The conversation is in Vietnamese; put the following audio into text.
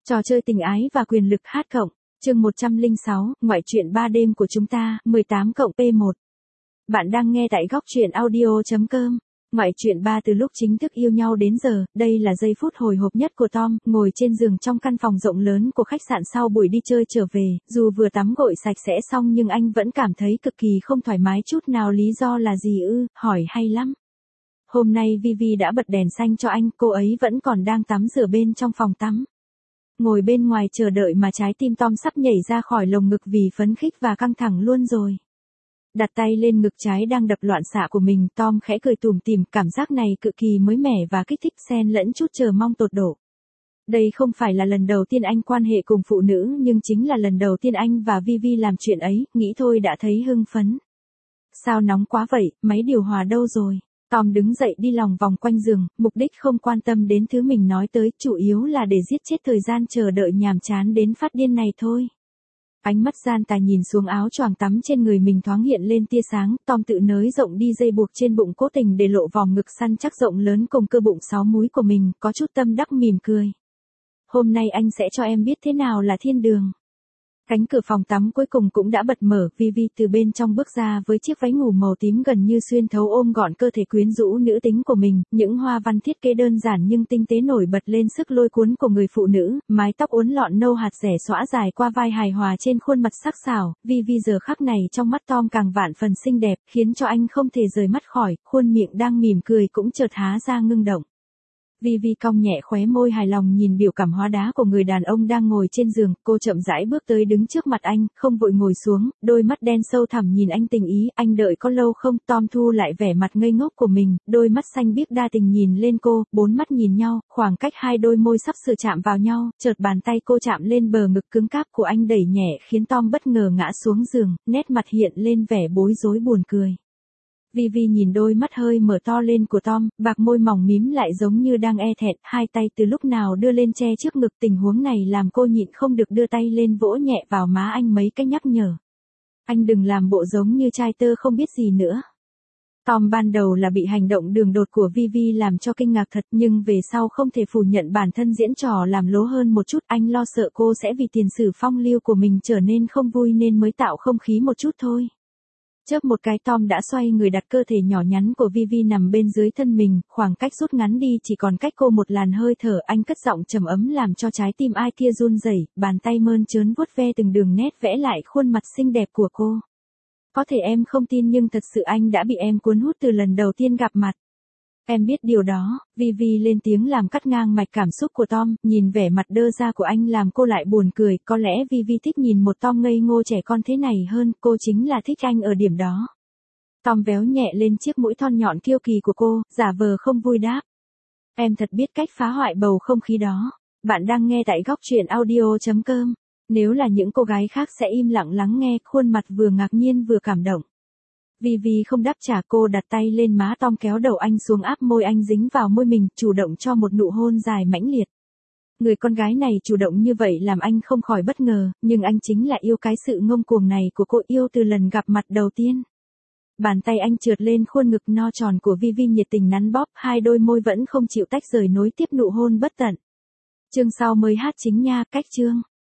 Trò chơi tình ái và quyền lực hát cộng, chương 106, ngoại truyện 3 đêm của chúng ta, 18 cộng P1. Bạn đang nghe tại góc truyện audio.com. Ngoại truyện 3 từ lúc chính thức yêu nhau đến giờ, đây là giây phút hồi hộp nhất của Tom, ngồi trên giường trong căn phòng rộng lớn của khách sạn sau buổi đi chơi trở về, dù vừa tắm gội sạch sẽ xong nhưng anh vẫn cảm thấy cực kỳ không thoải mái chút nào. Lý do là gì ư? Hỏi hay lắm. Hôm nay Vivi đã bật đèn xanh cho anh, cô ấy vẫn còn đang tắm rửa bên trong phòng tắm. Ngồi bên ngoài chờ đợi mà trái tim Tom sắp nhảy ra khỏi lồng ngực vì phấn khích và căng thẳng luôn rồi. Đặt tay lên ngực trái đang đập loạn xạ của mình, Tom khẽ cười tủm tỉm, cảm giác này cực kỳ mới mẻ và kích thích xen lẫn chút chờ mong tột độ. Đây không phải là lần đầu tiên anh quan hệ cùng phụ nữ nhưng chính là lần đầu tiên anh và Vivi làm chuyện ấy, nghĩ thôi đã thấy hưng phấn. Sao nóng quá vậy, máy điều hòa đâu rồi? Tom đứng dậy đi lòng vòng quanh giường, mục đích không quan tâm đến thứ mình nói tới, chủ yếu là để giết chết thời gian chờ đợi nhàm chán đến phát điên này thôi. Ánh mắt gian tà nhìn xuống áo choàng tắm trên người mình thoáng hiện lên tia sáng, Tom tự nới rộng đi dây buộc trên bụng cố tình để lộ vòng ngực săn chắc rộng lớn cùng cơ bụng 6 múi của mình, có chút tâm đắc mỉm cười. Hôm nay anh sẽ cho em biết thế nào là thiên đường. Cánh cửa phòng tắm cuối cùng cũng đã bật mở, Vivi từ bên trong bước ra với chiếc váy ngủ màu tím gần như xuyên thấu ôm gọn cơ thể quyến rũ nữ tính của mình, những hoa văn thiết kế đơn giản nhưng tinh tế nổi bật lên sức lôi cuốn của người phụ nữ, mái tóc uốn lọn nâu hạt rẻ xõa dài qua vai hài hòa trên khuôn mặt sắc sảo, Vivi giờ khắc này trong mắt Tom càng vạn phần xinh đẹp, khiến cho anh không thể rời mắt khỏi, khuôn miệng đang mỉm cười cũng chợt há ra ngưng động. Vivi cong nhẹ khóe môi hài lòng nhìn biểu cảm hóa đá của người đàn ông đang ngồi trên giường, cô chậm rãi bước tới đứng trước mặt anh, không vội ngồi xuống, đôi mắt đen sâu thẳm nhìn anh tình ý, anh đợi có lâu không? Tom thu lại vẻ mặt ngây ngốc của mình, đôi mắt xanh biếc đa tình nhìn lên cô, bốn mắt nhìn nhau, khoảng cách hai đôi môi sắp sửa chạm vào nhau, chợt bàn tay cô chạm lên bờ ngực cứng cáp của anh đẩy nhẹ khiến Tom bất ngờ ngã xuống giường, nét mặt hiện lên vẻ bối rối buồn cười. Vivi nhìn đôi mắt hơi mở to lên của Tom, bạc môi mỏng mím lại giống như đang e thẹn, hai tay từ lúc nào đưa lên che trước ngực, tình huống này làm cô nhịn không được đưa tay lên vỗ nhẹ vào má anh mấy cái nhắc nhở. Anh đừng làm bộ giống như trai tơ không biết gì nữa. Tom ban đầu là bị hành động đường đột của Vivi làm cho kinh ngạc thật, nhưng về sau không thể phủ nhận bản thân diễn trò làm lố hơn một chút, anh lo sợ cô sẽ vì tiền sử phong lưu của mình trở nên không vui nên mới tạo không khí một chút thôi. Chớp một cái Tom đã xoay người đặt cơ thể nhỏ nhắn của Vivi nằm bên dưới thân mình, khoảng cách rút ngắn đi chỉ còn cách cô một làn hơi thở, anh cất giọng trầm ấm làm cho trái tim ai kia run rẩy, bàn tay mơn trớn vuốt ve từng đường nét vẽ lại khuôn mặt xinh đẹp của cô. Có thể em không tin nhưng thật sự anh đã bị em cuốn hút từ lần đầu tiên gặp mặt. Em biết điều đó, Vivi lên tiếng làm cắt ngang mạch cảm xúc của Tom, nhìn vẻ mặt đơ ra của anh làm cô lại buồn cười, có lẽ Vivi thích nhìn một Tom ngây ngô trẻ con thế này hơn, cô chính là thích anh ở điểm đó. Tom véo nhẹ lên chiếc mũi thon nhọn kiêu kỳ của cô, giả vờ không vui đáp. Em thật biết cách phá hoại bầu không khí đó. Bạn đang nghe tại góc truyện audio.com. Nếu là những cô gái khác sẽ im lặng lắng nghe, khuôn mặt vừa ngạc nhiên vừa cảm động. Vivi không đáp trả, cô đặt tay lên má Tom kéo đầu anh xuống áp môi anh dính vào môi mình, chủ động cho một nụ hôn dài mãnh liệt. Người con gái này chủ động như vậy làm anh không khỏi bất ngờ, nhưng anh chính là yêu cái sự ngông cuồng này của cô, yêu từ lần gặp mặt đầu tiên. Bàn tay anh trượt lên khuôn ngực no tròn của Vivi nhiệt tình nắn bóp, hai đôi môi vẫn không chịu tách rời nối tiếp nụ hôn bất tận. Chương sau mới hát chính nha, cách chương.